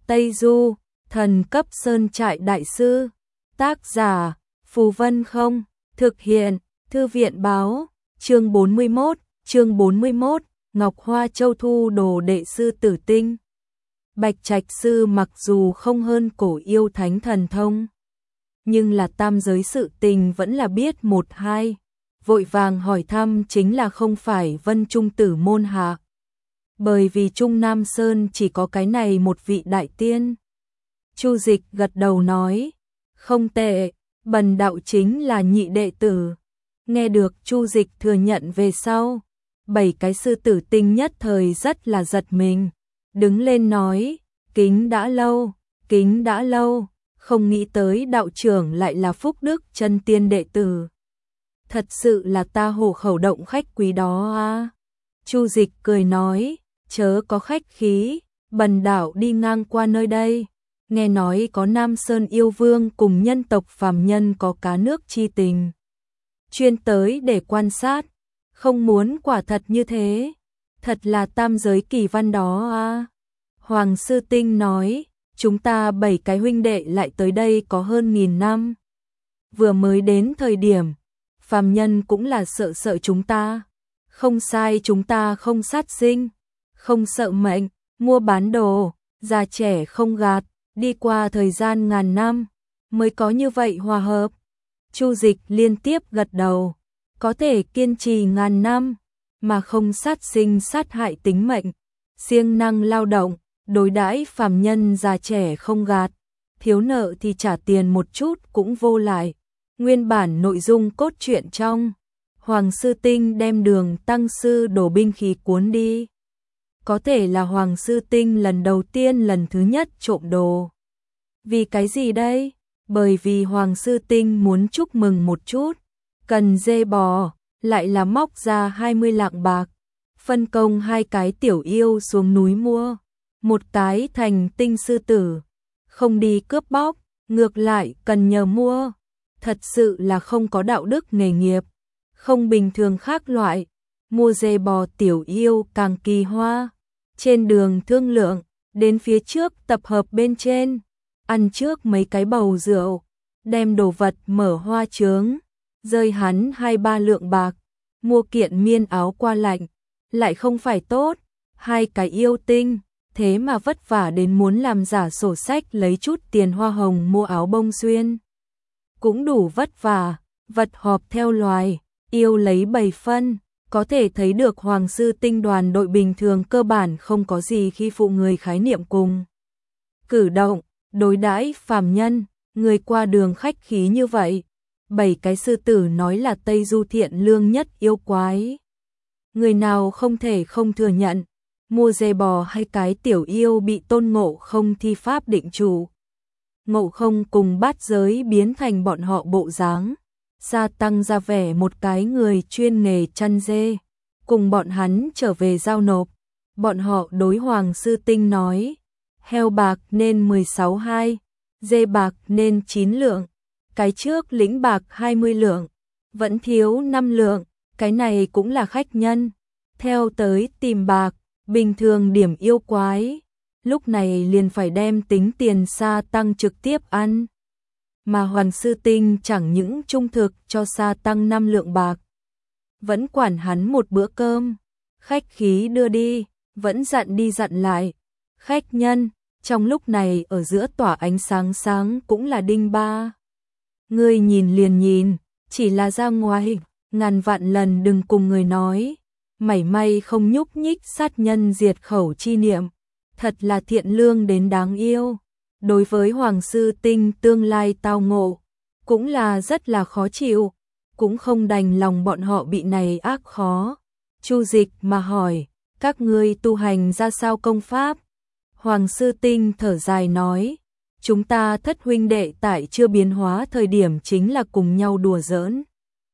Tây Du, thần cấp sơn trại đại sư. Tác giả, Phù Vân Không, thực hiện, Thư viện báo, chương 41, Ngọc Hoa Châu thu đồ đệ sư tử tinh. Bạch Trạch sư mặc dù không hơn cổ yêu thánh thần thông, nhưng là tam giới sự tình vẫn là biết một hai, vội vàng hỏi thăm chính là không phải Vân Trung tử môn hạ. Bởi vì Trung Nam Sơn chỉ có cái này một vị đại tiên. Chu Dịch gật đầu nói, không tệ, bần đạo chính là nhị đệ tử. Nghe được Chu Dịch thừa nhận về sau, 7 cái sư tử tinh nhất thời rất là giật mình, đứng lên nói, kính đã lâu, không nghĩ tới đạo trưởng lại là Phúc Đức chân tiên đệ tử. Thật sự là ta hộ khẩu động khách quý đó a. Chu Dịch cười nói, chớ có khách khí, bần đạo đi ngang qua nơi đây, nghe nói có Nam Sơn yêu vương cùng nhân tộc phàm nhân có cá nước chi tình, chuyên tới để quan sát, không muốn quả thật như thế, thật là tam giới kỳ văn đó a. Hoàng Sư Tinh nói, chúng ta 7 cái huynh đệ lại tới đây có hơn 1000 năm. Vừa mới đến thời điểm, phàm nhân cũng là sợ chúng ta. Không sai, chúng ta không sát sinh, không sợ mệnh, mua bán đồ, già trẻ không gạt, đi qua thời gian ngàn năm, mới có như vậy hòa hợp. Chu Dịch liên tiếp gật đầu, có thể kiên trì ngàn năm, mà không sát sinh sát hại tính mệnh, siêng năng lao động, đối đãi phàm nhân già trẻ không gạt, thiếu nợ thì trả tiền một chút cũng vô lại. Nguyên bản nội dung cốt truyện trong, Hoàng Sư Tinh đem Đường tăng sư đổ binh khí cuốn đi. Có thể là Hoàng Sư Tinh lần thứ nhất trộm đồ. Vì cái gì đây? Bởi vì Hoàng Sư Tinh muốn chúc mừng một chút, cần dê bò, lại là móc ra 20 lạng bạc, phân công 2 cái tiểu yêu xuống núi mua, một cái thành tinh sư tử, không đi cướp bóc, ngược lại cần nhờ mua. Thật sự là không có đạo đức nghề nghiệp, không bình thường khác loại, mua dê bò tiểu yêu càng kỳ hoa. Trên đường thương lượng, đến phía trước tập hợp bên trên, ăn trước mấy cái bầu rượu, đem đồ vật mở hoa chướng, rơi hắn 2-3 lượng bạc, mua kiện miên áo qua lạnh, lại không phải tốt, 2 cái yêu tinh, thế mà vất vả đến muốn làm giả sổ sách lấy chút tiền hoa hồng mua áo bông xuyên. Cũng đủ vất vả, vật họp theo loài, yêu lấy 7 phân, có thể thấy được Hoàng Sư Tinh đoàn đội bình thường cơ bản không có gì khi phụ người khái niệm cùng. Cử động, đối đãi phàm nhân, người qua đường khách khí như vậy, 7 cái sư tử nói là Tây Du thiện lương nhất yêu quái. Người nào không thể không thừa nhận, mua dê bò hay cái tiểu yêu bị Tôn Ngộ Không thi pháp định chủ. Ngộ Không cùng bát giới biến thành bọn họ bộ dáng, gia tăng ra vẻ một cái người chuyên nghề chăn dê, cùng bọn hắn trở về giao nộp. Bọn họ đối Hoàng Sư Tinh nói, heo bạc nên 16,2, dê bạc nên 9 lượng, cái trước lĩnh bạc 20 lượng, vẫn thiếu 5 lượng, cái này cũng là khách nhân, theo tới tìm bạc, bình thường điểm yêu quái. Lúc này liền phải đem tính tiền sa tăng trực tiếp ăn. Mà Hoàng Sư Tinh chẳng những trung thực cho sa tăng 5 lượng bạc, vẫn quản hắn một bữa cơm, khách khí đưa đi, vẫn dặn đi dặn lại. Khách nhân, trong lúc này ở giữa tỏa ánh sáng sáng cũng là đinh ba. Ngươi nhìn liền nhìn, chỉ là ra ngoài, ngàn vạn lần đừng cùng người nói, mảy may không nhúc nhích sát nhân diệt khẩu chi niệm. Thật là thiện lương đến đáng yêu. Đối với Hoàng Sư Tinh tương lai tao ngộ, cũng là rất là khó chịu, cũng không đành lòng bọn họ bị này ác khó. Chu Dịch mà hỏi, các ngươi tu hành ra sao công pháp? Hoàng Sư Tinh thở dài nói, chúng ta thất huynh đệ tại chưa biến hóa thời điểm chính là cùng nhau đùa giỡn.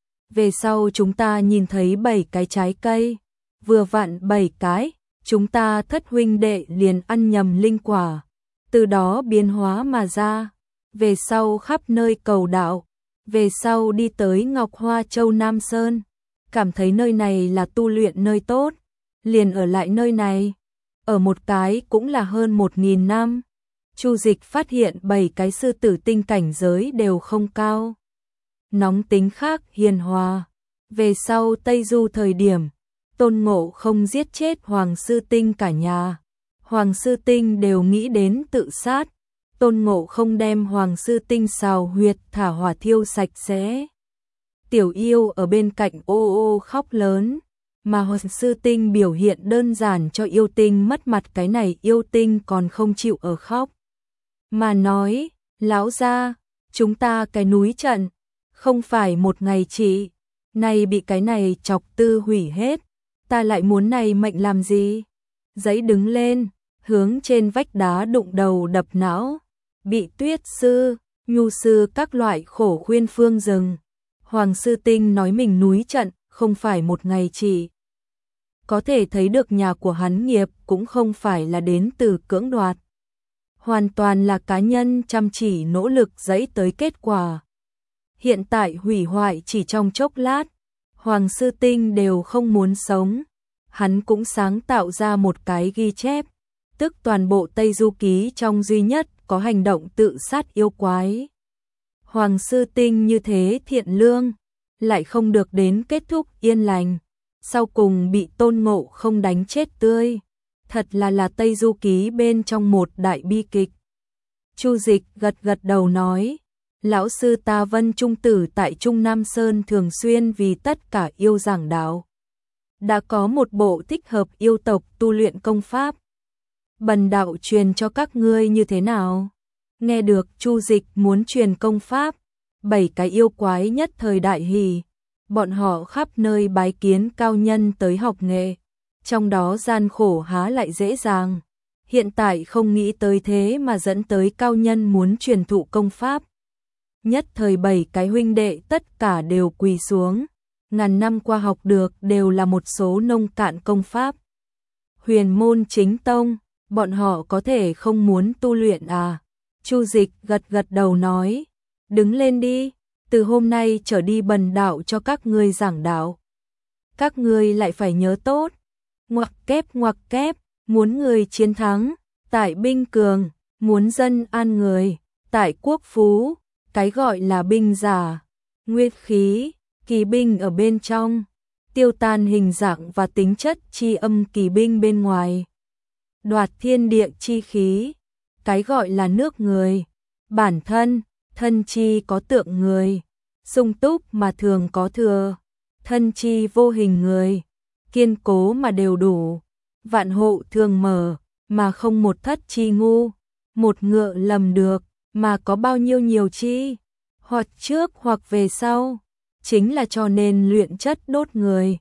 Về sau chúng ta nhìn thấy 7 cái trái cây, vừa vặn 7 cái. Chúng ta thất huynh đệ liền ăn nhầm linh quả, từ đó biến hóa mà ra, về sau khắp nơi cầu đạo, về sau đi tới Ngọc Hoa Châu Nam Sơn, cảm thấy nơi này là tu luyện nơi tốt, liền ở lại nơi này, ở một cái cũng là hơn 1000 năm, Chu Dịch phát hiện 7 cái sư tử tinh cảnh giới đều không cao. Nóng tính khác hiền hòa. Về sau Tây Du thời điểm, Tôn Ngộ không giết chết Hoàng Sư Tinh cả nhà. Hoàng Sư Tinh đều nghĩ đến tự sát. Tôn Ngộ không đem Hoàng Sư Tinh xào huyệt thả hỏa thiêu sạch sẽ. Tiểu yêu ở bên cạnh ô ô khóc lớn, mà Hoàng Sư Tinh biểu hiện đơn giản cho yêu tinh mất mặt, cái này yêu tinh còn không chịu ở khóc. Mà nói, lão gia, chúng ta cái núi trận, không phải một ngày chỉ, nay bị cái này chọc tư hủy hết, ta lại muốn này mệnh làm gì? Giấy đứng lên, hướng trên vách đá đụng đầu đập não, bị Tuyết sư, Nhu sư các loại khổ khuyên phương dừng. Hoàng Sư Tinh nói mình núi trận, không phải một ngày chỉ. Có thể thấy được nhà của hắn nghiệp cũng không phải là đến từ cưỡng đoạt. Hoàn toàn là cá nhân chăm chỉ nỗ lực dẫy tới kết quả. Hiện tại hủy hoại chỉ trong chốc lát, Hoàng Sư Tinh đều không muốn sống. Hắn cũng sáng tạo ra một cái ghi chép, tức toàn bộ Tây Du Ký trong duy nhất có hành động tự sát yêu quái. Hoàng Sư Tinh như thế thiện lương, lại không được đến kết thúc yên lành, sau cùng bị Tôn Ngộ không đánh chết tươi. Thật là Tây Du Ký bên trong một đại bi kịch. Chu Dịch gật gật đầu nói, lão sư ta Vân Trung Tử tại Trung Nam Sơn thường xuyên vì tất cả yêu giảng đạo. Đã có một bộ thích hợp yêu tộc tu luyện công pháp. Bần đạo truyền cho các ngươi như thế nào? Nghe được Chu Dịch muốn truyền công pháp, 7 cái yêu quái nhất thời đại hỉ. Bọn họ khắp nơi bái kiến cao nhân tới học nghệ. Trong đó gian khổ há lại dễ dàng. Hiện tại không nghĩ tới thế mà dẫn tới cao nhân muốn truyền thụ công pháp. Nhất thời 7 cái huynh đệ tất cả đều quỳ xuống. Ngàn năm qua học được đều là một số nông cạn công pháp. Huyền môn chính tông, bọn họ có thể không muốn tu luyện à? Chu Dịch gật gật đầu nói, đứng lên đi, từ hôm nay trở đi bần đạo cho các ngươi giảng đạo. Các ngươi lại phải nhớ tốt, ngoặc kép, muốn người chiến thắng, tại binh cường, muốn dân an người, tại quốc phú, cái gọi là binh giả, nguyên khí, kỳ binh ở bên trong, tiêu tan hình dạng và tính chất chi âm kỳ binh bên ngoài. Đoạt thiên địa chi khí, cái gọi là nước người, bản thân, thân chi có tượng người, sung túc mà thường có thừa, thân chi vô hình người, kiên cố mà đều đủ, vạn hộ thường mở, mà không một thất chi ngu, một ngựa lầm được, mà có bao nhiêu nhiều chi, hoặc trước hoặc về sau, chính là cho nên luyện chất đốt người,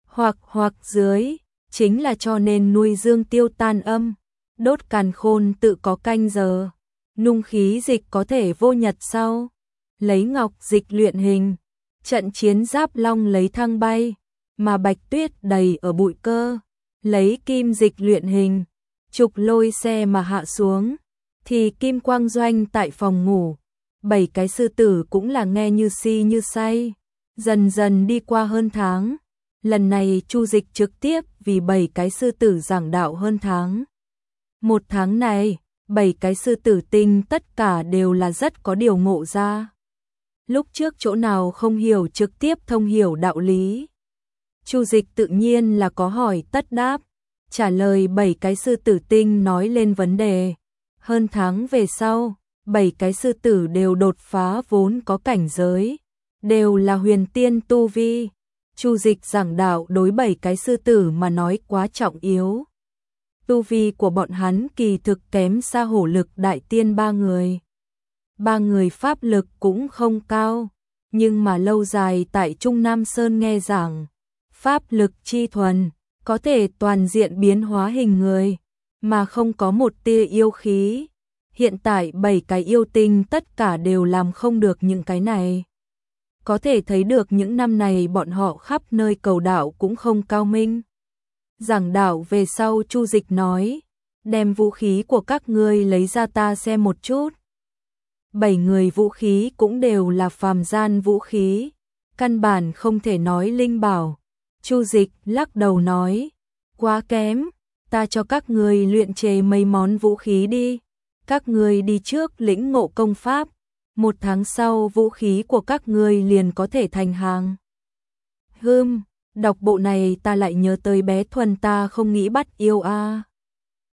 hoặc dưới, chính là cho nên nuôi dương tiêu tan âm, đốt càn khôn tự có canh giờ, nung khí dịch có thể vô nhật sau, lấy ngọc dịch luyện hình, trận chiến giáp long lấy thăng bay, mà bạch tuyết đầy ở bụi cơ, lấy kim dịch luyện hình, trục lôi xe mà hạ xuống, thì kim quang doanh tại phòng ngủ. 7 cái sư tử cũng là nghe như si như say, dần dần đi qua hơn tháng. Lần này Chu Dịch trực tiếp vì 7 cái sư tử giảng đạo hơn tháng. Một tháng này, 7 cái sư tử tinh tất cả đều là rất có điều ngộ ra. Lúc trước chỗ nào không hiểu trực tiếp thông hiểu đạo lý. Chu Dịch tự nhiên là có hỏi tất đáp, trả lời 7 cái sư tử tinh nói lên vấn đề. Hơn tháng về sau, 7 cái sư tử đều đột phá vốn có cảnh giới, đều là huyền tiên tu vi. Chu Dịch giảng đạo đối 7 cái sư tử mà nói quá trọng yếu. Tu vi của bọn hắn kỳ thực kém xa hổ lực đại tiên 3 người. 3 người pháp lực cũng không cao, nhưng mà lâu dài tại Trung Nam Sơn nghe giảng, pháp lực chi thuần, có thể toàn diện biến hóa hình người, mà không có một tia yêu khí. Hiện tại 7 cái yêu tinh tất cả đều làm không được những cái này. Có thể thấy được những năm này bọn họ khắp nơi cầu đạo cũng không cao minh. Giảng đạo về sau Chu Dịch nói, đem vũ khí của các ngươi lấy ra ta xem một chút. 7 người vũ khí cũng đều là phàm gian vũ khí, căn bản không thể nói linh bảo. Chu Dịch lắc đầu nói, quá kém, ta cho các ngươi luyện chế mấy món vũ khí đi. các ngươi đi trước lĩnh ngộ công pháp, 1 tháng sau vũ khí của các ngươi liền có thể thành hàng. Đọc bộ này ta lại nhớ tới bé Thuần ta không nghĩ bắt yêu a.